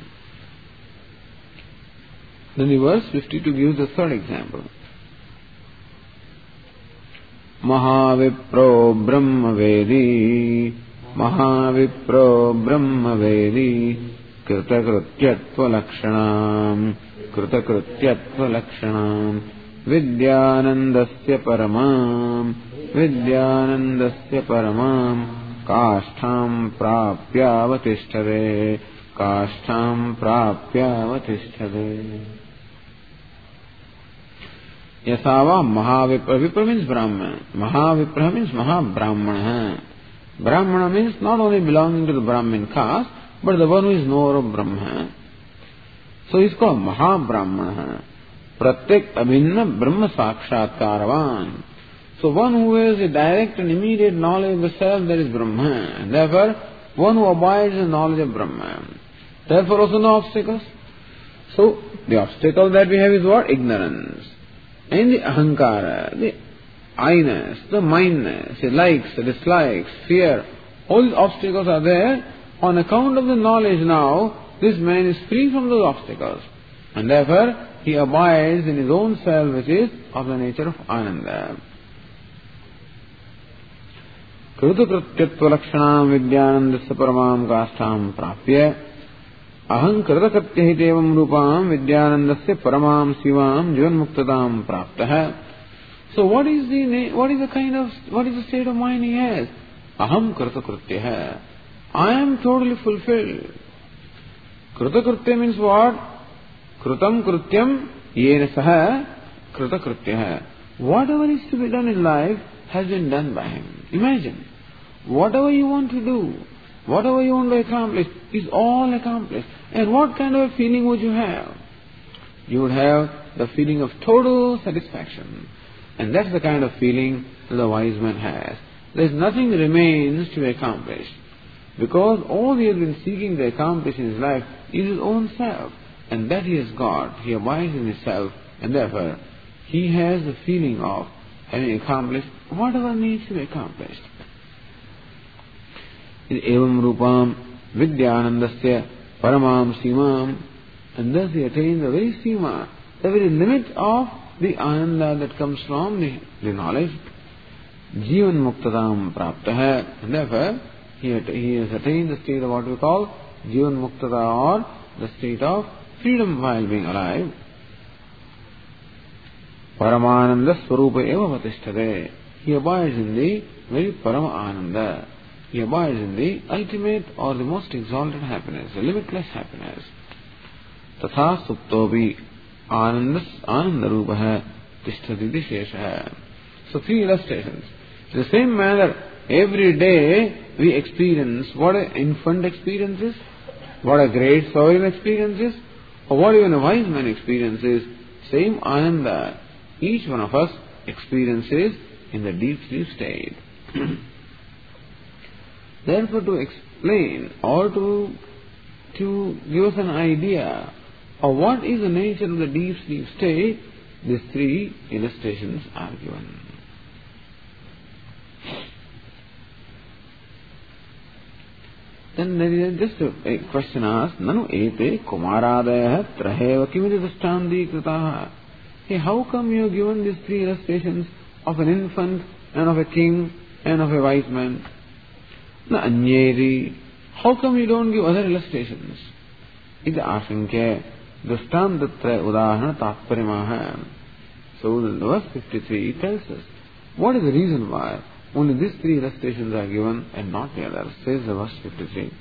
Then the verse fifty-two gives the third example. Mahavipro Brahmavedi Mahavipro Brahmavedi Kritakrutyatva Lakshanam Kritakrutyatva Lakshanam Vidyanandasya Paramam Vidyanandasya Paramam Kashtam Prapya Vatishtare Kashtam Prapya Vatishtare. Yasava Mahavipra. Vipra means Brahman. Mahavipra means Mahabrahmana. Brahmana means not only belonging to the Brahmin caste, but the one who is knower of Brahma. So he is called Mahabrahmana. Pratyek Abhinna Brahma Sakshatkaravan. So one who has a direct and immediate knowledge of the self, that is Brahma. And therefore, one who abides in knowledge of Brahma. Therefore also no obstacles. So the obstacle that we have is what? Ignorance. And the ahankara, the I-ness, the mindness, the likes, the dislikes, fear, all these obstacles are there. On account of the knowledge now, this man is free from those obstacles. And therefore, he abides in his own self, which is of the nature of Ananda. Kritakrutyatva lakshanam vidyanandasya paramam kashtam prapya aham kritakrutyahitevam rupam vidyanandasya paramam sivam jivanmuktadam praptah. So what is the what is the kind of what is the state of mind he has? Aham kritakrutyah. I am totally fulfilled. Kritakrutyah means what? Krutam krutyam yena saha kritakrutyah. Whatever is to be done in life has been done by him. Imagine, whatever you want to do, Whatever you want to accomplish is all accomplished. And what kind of a feeling would you have? You would have the feeling of total satisfaction. And that's the kind of feeling that the wise man has. There's nothing remains to be accomplished. Because all he has been seeking to accomplish in his life is his own self. And that he has got. He abides in himself. And therefore, he has the feeling of having accomplished whatever needs to be accomplished. Evam rupam vidyanandasya paramam simam. And thus he attains the very sima, the very limit of the ananda that comes from the, the knowledge. Jivan muktadam praptah. And therefore, he, he has attained the state of what we call Jivan muktada, or the state of freedom while being alive. Paramananda swarupa eva vatishtade. He abides in the very Paramananda. He abides in the ultimate or the most exalted happiness, the limitless happiness. Tatha suptobi anandas anandarupaha tishtati disheshaha. So three illustrations. In the same manner, every day we experience what an infant experiences, what a great sovereign experiences, or what even a wise man experiences. Same ananda each one of us experiences in the deep sleep state. Therefore, to explain or to, to give us an idea of what is the nature of the deep sleep state, these three illustrations are given. Then there is just a, a question asked, Nanu ete kumaradaya traheva kimiti drishtandi kritaha. Hey, how come you have given these three illustrations of an infant and of a king and of a wise man? Na anyeri. How come you don't give other illustrations? Iti ashankya drishtantatra udahana tatparimaha. So in verse fifty-three it tells us what is the reason why only these three illustrations are given and not the others. Says the verse fifty-three.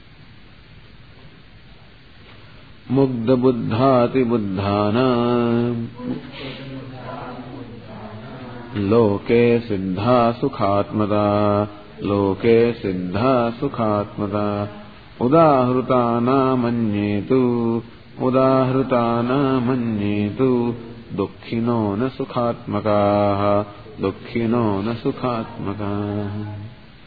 Mugdha buddhati buddhana loke siddha sukhatmata loke siddha sukhatmata udahrutana manyetu udahrutana manyetu dukkhino na sukhatmakaha dukkhino na sukhatmakaha.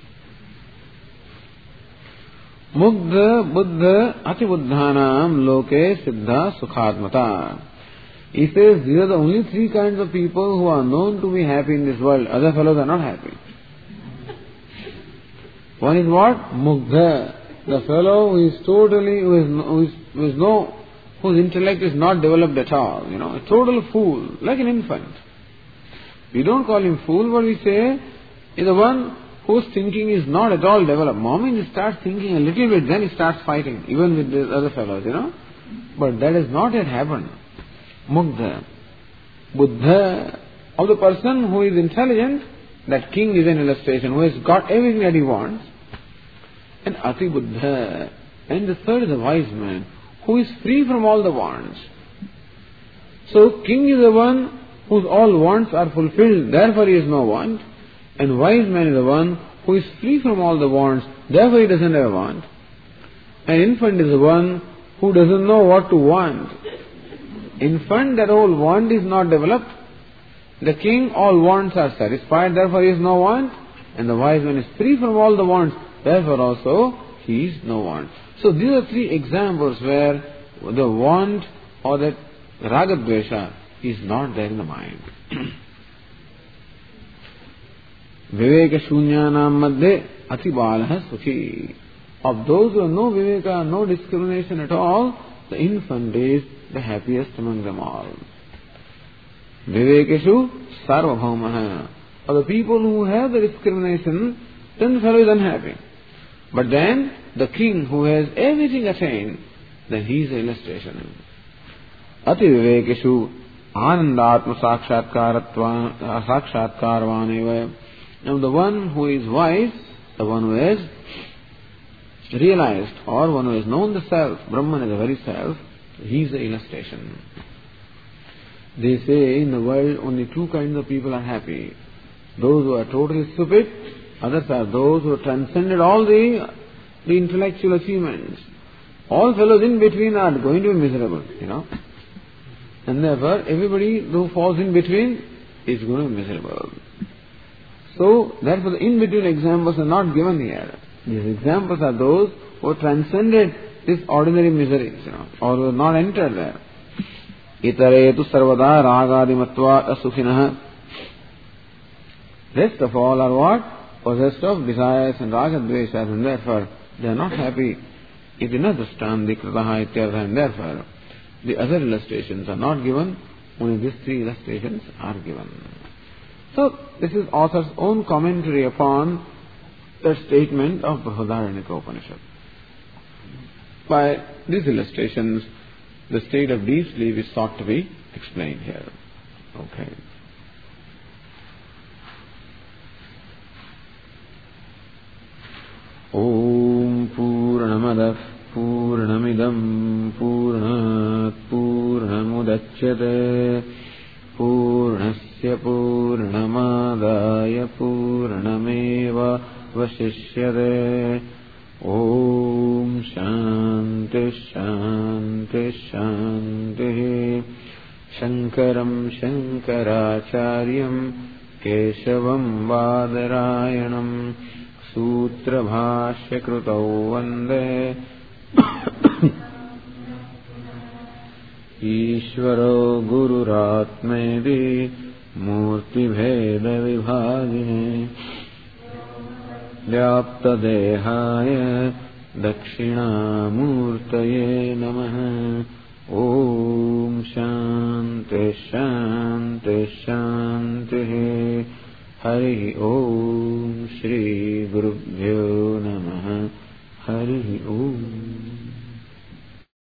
Mugdha buddha ati buddhanam loke siddha sukhatmata. He says these are the only three kinds of people who are known to be happy in this world. Other fellows are not happy. One is what? Mugdha. The fellow who is totally, who is, who is, who is no, whose intellect is not developed at all. You know, a total fool, like an infant. We don't call him fool, but we say is the one whose thinking is not at all developed. The moment he starts thinking a little bit, then he starts fighting, even with the other fellows, you know. But that has not yet happened. Mugdha. Buddha, of the person who is intelligent, that king is an illustration, who has got everything that he wants. And Ati Buddha. And the third is a wise man, who is free from all the wants. So, king is the one whose all wants are fulfilled, therefore he has no want. And wise man is the one who is free from all the wants, therefore he doesn't have a want. And infant is the one who doesn't know what to want. Infant, that whole want is not developed. The king, all wants are satisfied, therefore he has no want. And the wise man is free from all the wants, therefore also he has no want. So these are three examples where the want or that ragadvesha is not there in the mind. Viveka shunyanam madhe ati balaha sukhi. Of those who have no viveka, no discrimination at all, the infant is the happiest among them all. Vivekeshu sarvabhaumaha. For the people who have the discrimination, then the fellow is unhappy. But then, the king who has everything attained, then he is the illustration. Ati vivekeshu anandatma sakshatkaratva sakshatkarvaneva. Now the one who is wise, the one who has realized, or one who has known the self, Brahman is the very self, he is the illustration. They say in the world only two kinds of people are happy. Those who are totally stupid, others are those who have transcended all the the intellectual achievements. All fellows in between are going to be miserable, you know. And therefore, everybody who falls in between is going to be miserable. So, therefore, the in-between examples are not given here. These examples are those who transcended these ordinary miseries, you know, or who have not entered there. Itare tu sarvada ragadimatva asukhinah. Rest of all are what? Possessed of desires and ragadveshas, and therefore they are not happy. It is not the stand, the kritaha ityartha, and therefore the other illustrations are not given, only these three illustrations are given. So, this is author's own commentary upon the statement of Brihadaranyaka Upanishad. By these illustrations, the state of deep sleep is sought to be explained here. Okay. Om Purnamadah Purnamidam Purnat Purnamudachyate Purnasya Purnamadaya Purnameva Vasishyate. Om Shanti Shanti Shanti. Shankaram Shankaracharyam Keshavam Vadarayanam Sutra Bhashya Krutau Vande Ishvaro Gururatmedi Murti Bheda Vibhagine Vyapta Dehaya Dakshinamurtaye Namaha. Om Shanti Shanti Shanti. Hari Om Shri Gurubhyo